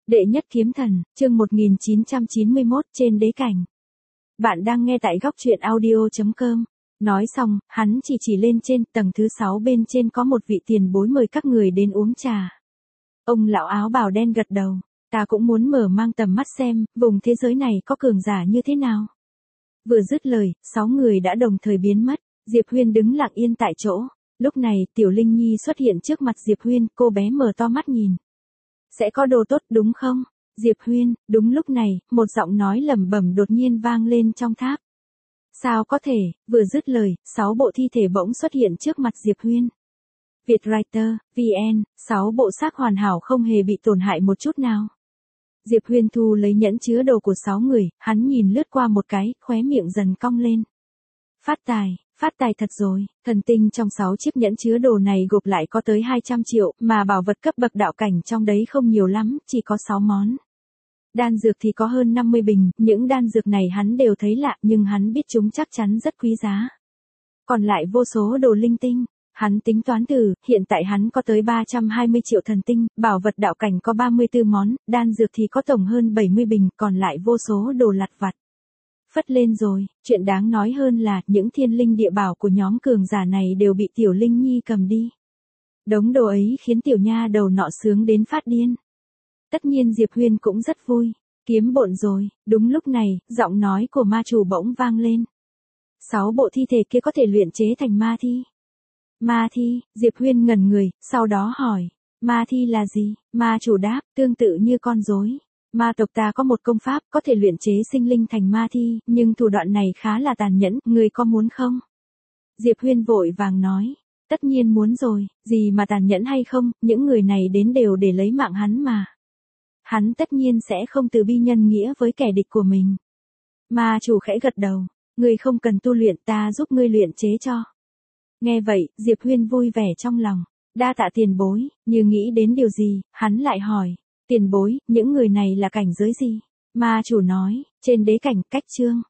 Đệ nhất kiếm thần, chương 1991 trên đế cảnh. Bạn đang nghe tại góc truyện audio.com. Nói xong, hắn chỉ lên trên tầng thứ 6 bên trên có một vị tiền bối mời các người đến uống trà. Ông lão áo bào đen gật đầu, ta cũng muốn mở mang tầm mắt xem, vùng thế giới này có cường giả như thế nào. Vừa dứt lời, 6 người đã đồng thời biến mất, Diệp Huyên đứng lặng yên tại chỗ. Lúc này, Tiểu Linh Nhi xuất hiện trước mặt Diệp Huyên, cô bé mở to mắt nhìn. Sẽ có đồ tốt đúng không? Diệp Huyên, đúng lúc này, một giọng nói lẩm bẩm đột nhiên vang lên trong tháp. Sao có thể, vừa dứt lời, 6 bộ thi thể bỗng xuất hiện trước mặt Diệp Huyên. Vietwriter, VN, 6 bộ xác hoàn hảo không hề bị tổn hại một chút nào. Diệp Huyên thu lấy nhẫn chứa đồ của 6 người, hắn nhìn lướt qua một cái, khóe miệng dần cong lên. Phát tài thật rồi, thần tinh trong 6 chiếc nhẫn chứa đồ này gộp lại có tới 200 triệu, mà bảo vật cấp bậc đạo cảnh trong đấy không nhiều lắm, chỉ có 6 món. Đan dược thì có hơn 50 bình, những đan dược này hắn đều thấy lạ nhưng hắn biết chúng chắc chắn rất quý giá. Còn lại vô số đồ linh tinh, hắn tính toán thử, hiện tại hắn có tới 320 triệu thần tinh, bảo vật đạo cảnh có 34 món, đan dược thì có tổng hơn 70 bình, còn lại vô số đồ lặt vặt. Phất lên rồi, chuyện đáng nói hơn là những thiên linh địa bảo của nhóm cường giả này đều bị Tiểu Linh Nhi cầm đi. Đống đồ ấy khiến tiểu nha đầu nọ sướng đến phát điên. Tất nhiên Diệp Huyên cũng rất vui, kiếm bộn rồi, đúng lúc này, giọng nói của ma chủ bỗng vang lên. 6 bộ thi thể kia có thể luyện chế thành ma thi. Ma thi, Diệp Huyên ngẩn người, sau đó hỏi, ma thi là gì? Ma chủ đáp, tương tự như con rối. Ma tộc ta có một công pháp có thể luyện chế sinh linh thành ma thi, nhưng thủ đoạn này khá là tàn nhẫn, người có muốn không? Diệp Huyên vội vàng nói, tất nhiên muốn rồi, gì mà tàn nhẫn hay không, những người này đến đều để lấy mạng hắn mà. Hắn tất nhiên sẽ không từ bi nhân nghĩa với kẻ địch của mình. Ma chủ khẽ gật đầu, ngươi không cần tu luyện, ta giúp ngươi luyện chế cho. Nghe vậy, Diệp Huyên vui vẻ trong lòng, đa tạ tiền bối, như nghĩ đến điều gì, hắn lại hỏi. Tiền bối, những người này là cảnh giới gì? Ma chủ nói, trên đế cảnh, cách chương.